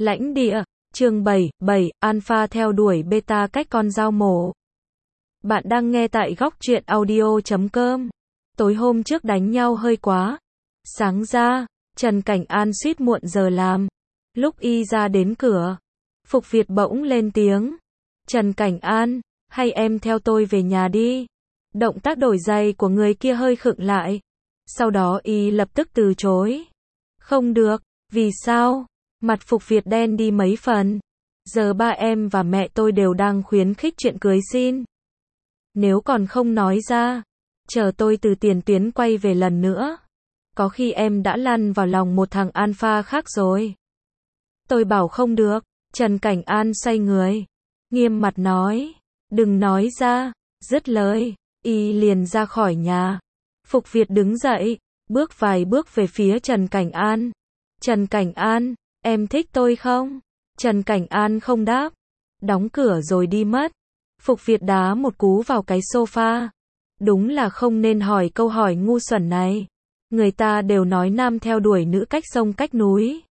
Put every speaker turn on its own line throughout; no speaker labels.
Lãnh địa, chương 7, Alpha theo đuổi beta cách con dao mổ. Bạn đang nghe tại góc truyện audio.com. Tối hôm trước đánh nhau hơi quá. Sáng ra, Trần Cảnh An suýt muộn giờ làm. Lúc y ra đến cửa, Phục Việt bỗng lên tiếng. Trần Cảnh An, hay em theo tôi về nhà đi. Động tác đổi giày của người kia hơi khựng lại. Sau đó y lập tức từ chối. Không được, vì sao? Mặt Phục Việt đen đi mấy phần. Giờ ba em và mẹ tôi đều đang khuyến khích chuyện cưới xin. Nếu còn không nói ra, chờ tôi từ tiền tuyến quay về lần nữa. Có khi em đã lăn vào lòng một thằng alpha khác rồi. Tôi bảo không được. Trần Cảnh An xoay người, nghiêm mặt nói. Đừng nói ra. Dứt lời, y liền ra khỏi nhà. Phục Việt đứng dậy, bước vài bước về phía Trần Cảnh An. Trần Cảnh An, em thích tôi không? Trần Cảnh An không đáp. Đóng cửa rồi đi mất. Phục Việt đá một cú vào cái sofa. Đúng là không nên hỏi câu hỏi ngu xuẩn này. Người ta đều nói nam theo đuổi nữ cách sông cách núi.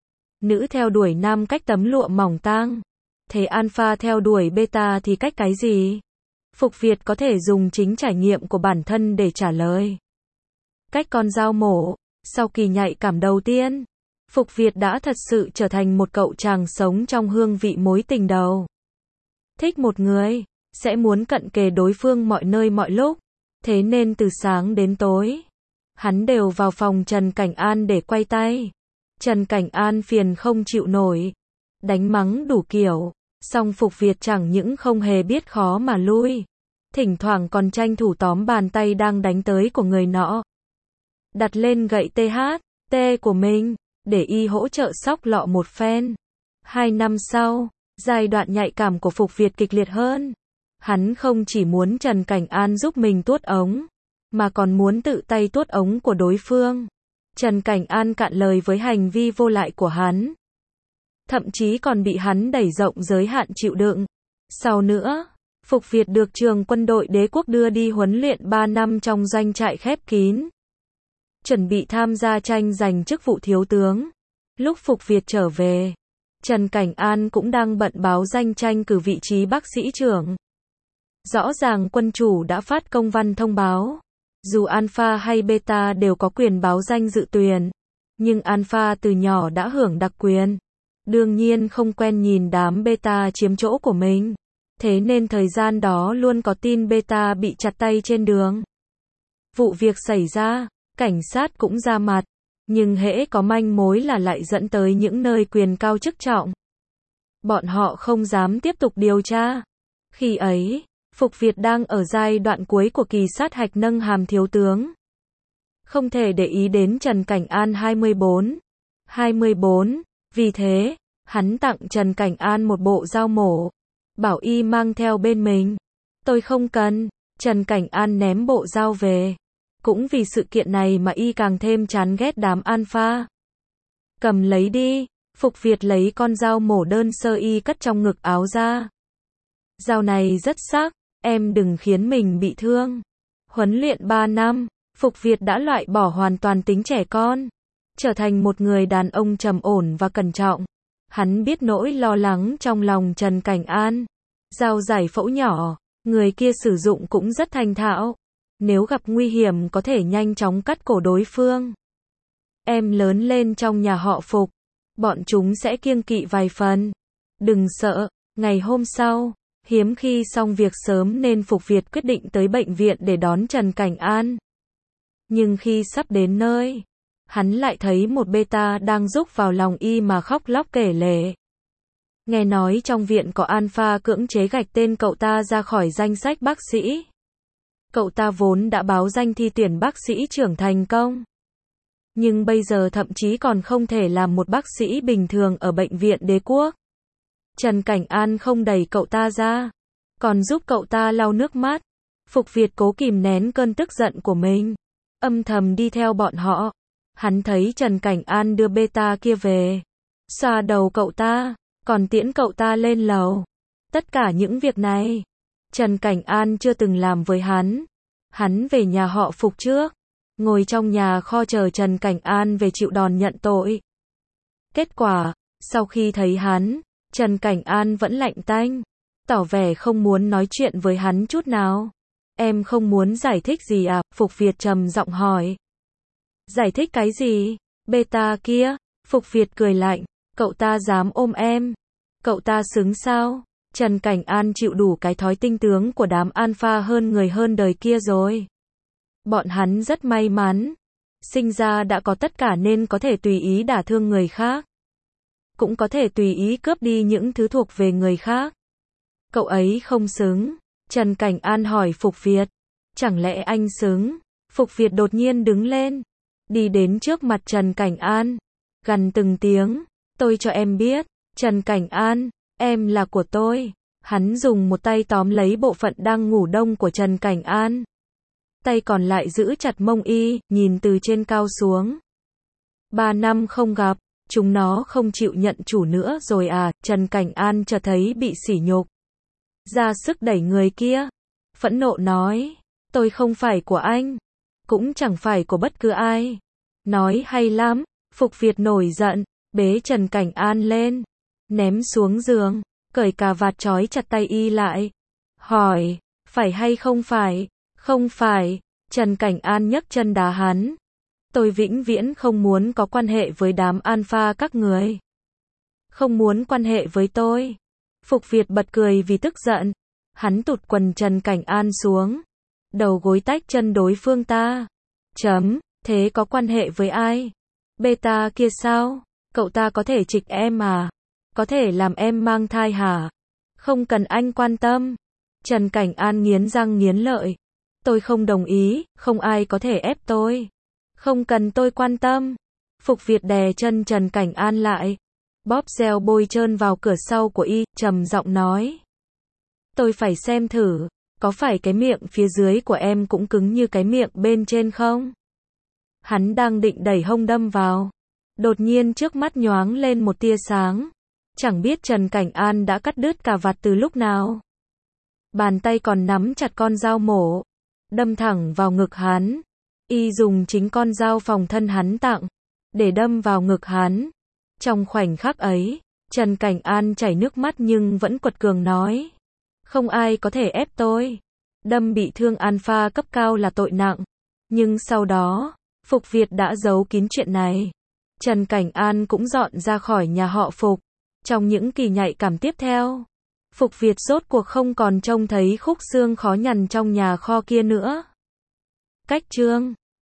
Nữ theo đuổi nam cách tấm lụa mỏng tang. Thế alpha theo đuổi beta thì cách cái gì? Phục Việt có thể dùng chính trải nghiệm của bản thân để trả lời. Cách con dao mổ. Sau kỳ nhạy cảm đầu tiên, Phục Việt đã thật sự trở thành một cậu chàng sống trong hương vị mối tình đầu. Thích một người, sẽ muốn cận kề đối phương mọi nơi mọi lúc. Thế nên từ sáng đến tối, hắn đều vào phòng Trần Cảnh An để quay tay. Trần Cảnh An phiền không chịu nổi, đánh mắng đủ kiểu. Song Phục Việt chẳng những không hề biết khó mà lui, thỉnh thoảng còn tranh thủ tóm bàn tay đang đánh tới của người nọ, đặt lên gậy THT của mình, để y hỗ trợ xóc lọ một phen. 2 năm sau, giai đoạn nhạy cảm của Phục Việt kịch liệt hơn. Hắn không chỉ muốn Trần Cảnh An giúp mình tuốt ống, mà còn muốn tự tay tuốt ống của đối phương. Trần Cảnh An cạn lời với hành vi vô lại của hắn. Thậm chí còn bị hắn đẩy rộng giới hạn chịu đựng. Sau nữa, Phục Việt được trường quân đội đế quốc đưa đi huấn luyện 3 năm trong doanh trại khép kín. Chuẩn bị tham gia tranh giành chức vụ thiếu tướng. Lúc Phục Việt trở về, Trần Cảnh An cũng đang bận báo danh tranh cử vị trí bác sĩ trưởng. Rõ ràng quân chủ đã phát công văn thông báo. Dù alpha hay beta đều có quyền báo danh dự tuyển. Nhưng alpha từ nhỏ đã hưởng đặc quyền. Đương nhiên không quen nhìn đám beta chiếm chỗ của mình. Thế nên thời gian đó luôn có tin beta bị chặt tay trên đường. Vụ việc xảy ra, cảnh sát cũng ra mặt. Nhưng hễ có manh mối là lại dẫn tới những nơi quyền cao chức trọng. Bọn họ không dám tiếp tục điều tra. Khi ấy, Phục Việt đang ở giai đoạn cuối của kỳ sát hạch nâng hàm thiếu tướng. Không thể để ý đến Trần Cảnh An 24. Vì thế, hắn tặng Trần Cảnh An một bộ dao mổ. Bảo y mang theo bên mình. Tôi không cần. Trần Cảnh An ném bộ dao về. Cũng vì sự kiện này mà y càng thêm chán ghét đám alpha. Cầm lấy đi. Phục Việt lấy con dao mổ đơn sơ y cất trong ngực áo ra. Dao này rất sắc. Em đừng khiến mình bị thương. Huấn luyện 3 năm, Phục Việt đã loại bỏ hoàn toàn tính trẻ con. Trở thành một người đàn ông trầm ổn và cẩn trọng. Hắn biết nỗi lo lắng trong lòng Trần Cảnh An. Dao giải phẫu nhỏ, người kia sử dụng cũng rất thành thạo. Nếu gặp nguy hiểm có thể nhanh chóng cắt cổ đối phương. Em lớn lên trong nhà họ Phục. Bọn chúng sẽ kiêng kỵ vài phần. Đừng sợ. Ngày hôm sau, hiếm khi xong việc sớm nên Phục Việt quyết định tới bệnh viện để đón Trần Cảnh An. Nhưng khi sắp đến nơi, hắn lại thấy một beta đang rúc vào lòng y mà khóc lóc kể lể. Nghe nói trong viện có alpha cưỡng chế gạch tên cậu ta ra khỏi danh sách bác sĩ. Cậu ta vốn đã báo danh thi tuyển bác sĩ trưởng thành công. Nhưng bây giờ thậm chí còn không thể làm một bác sĩ bình thường ở bệnh viện đế quốc. Trần Cảnh An không đẩy cậu ta ra, còn giúp cậu ta lau nước mắt. Phục Việt cố kìm nén cơn tức giận của mình, âm thầm đi theo bọn họ. Hắn thấy Trần Cảnh An đưa beta kia về, xoa đầu cậu ta, còn tiễn cậu ta lên lầu. Tất cả những việc này, Trần Cảnh An chưa từng làm với hắn. Hắn về nhà họ Phục trước, ngồi trong nhà kho chờ Trần Cảnh An về chịu đòn nhận tội. Kết quả, Sau khi thấy hắn, Trần Cảnh An vẫn lạnh tanh, tỏ vẻ không muốn nói chuyện với hắn chút nào. Em không muốn giải thích gì à? Phục Việt trầm giọng hỏi. Giải thích cái gì? Beta kia, Phục Việt cười lạnh, cậu ta dám ôm em. Cậu ta xứng sao? Trần Cảnh An chịu đủ cái thói tinh tướng của đám alpha hơn người hơn đời kia rồi. Bọn hắn rất may mắn. Sinh ra đã có tất cả nên có thể tùy ý đả thương người khác. Cũng có thể tùy ý cướp đi những thứ thuộc về người khác. Cậu ấy không xứng. Trần Cảnh An hỏi Phục Việt. Chẳng lẽ anh xứng? Phục Việt đột nhiên đứng lên. Đi đến trước mặt Trần Cảnh An. Gằn từng tiếng. Tôi cho em biết. Trần Cảnh An, em là của tôi. Hắn dùng một tay tóm lấy bộ phận đang ngủ đông của Trần Cảnh An. Tay còn lại giữ chặt mông y, nhìn từ trên cao xuống. 3 năm không gặp, chúng nó không chịu nhận chủ nữa rồi à? Trần Cảnh An chợt thấy bị sỉ nhục. Ra sức đẩy người kia. Phẫn nộ nói, tôi không phải của anh. Cũng chẳng phải của bất cứ ai. Nói hay lắm. Phục Việt nổi giận, bế Trần Cảnh An lên. Ném xuống giường, cởi cà vạt trói chặt tay y lại. Hỏi, phải hay không phải? Không phải. Trần Cảnh An nhấc chân đá hắn. Tôi vĩnh viễn không muốn có quan hệ với đám alpha các người. Không muốn quan hệ với tôi. Phục Việt bật cười vì tức giận. Hắn tụt quần Trần Cảnh An xuống. Đầu gối tách chân đối phương ta. Thế có quan hệ với ai? Beta kia sao? Cậu ta có thể trịch em à? Có thể làm em mang thai hả? Không cần anh quan tâm. Trần Cảnh An nghiến răng nghiến lợi. Tôi không đồng ý, không ai có thể ép tôi. Không cần tôi quan tâm. Phục Việt đè chân Trần Cảnh An lại. Bóp gel bôi trơn vào cửa sau của y, trầm giọng nói. Tôi phải xem thử, có phải cái miệng phía dưới của em cũng cứng như cái miệng bên trên không? Hắn đang định đẩy hông đâm vào. Đột nhiên trước mắt nhoáng lên một tia sáng. Chẳng biết Trần Cảnh An đã cắt đứt cà vạt từ lúc nào. Bàn tay còn nắm chặt con dao mổ. Đâm thẳng vào ngực hắn. Y dùng chính con dao phòng thân hắn tặng. Để đâm vào ngực hắn. Trong khoảnh khắc ấy, Trần Cảnh An chảy nước mắt nhưng vẫn quật cường nói. Không ai có thể ép tôi. Đâm bị thương alpha cấp cao là tội nặng. Nhưng sau đó, Phục Việt đã giấu kín chuyện này. Trần Cảnh An cũng dọn ra khỏi nhà họ Phục. Trong những kỳ nhạy cảm tiếp theo, Phục Việt rốt cuộc không còn trông thấy khúc xương khó nhằn trong nhà kho kia nữa. Cách chương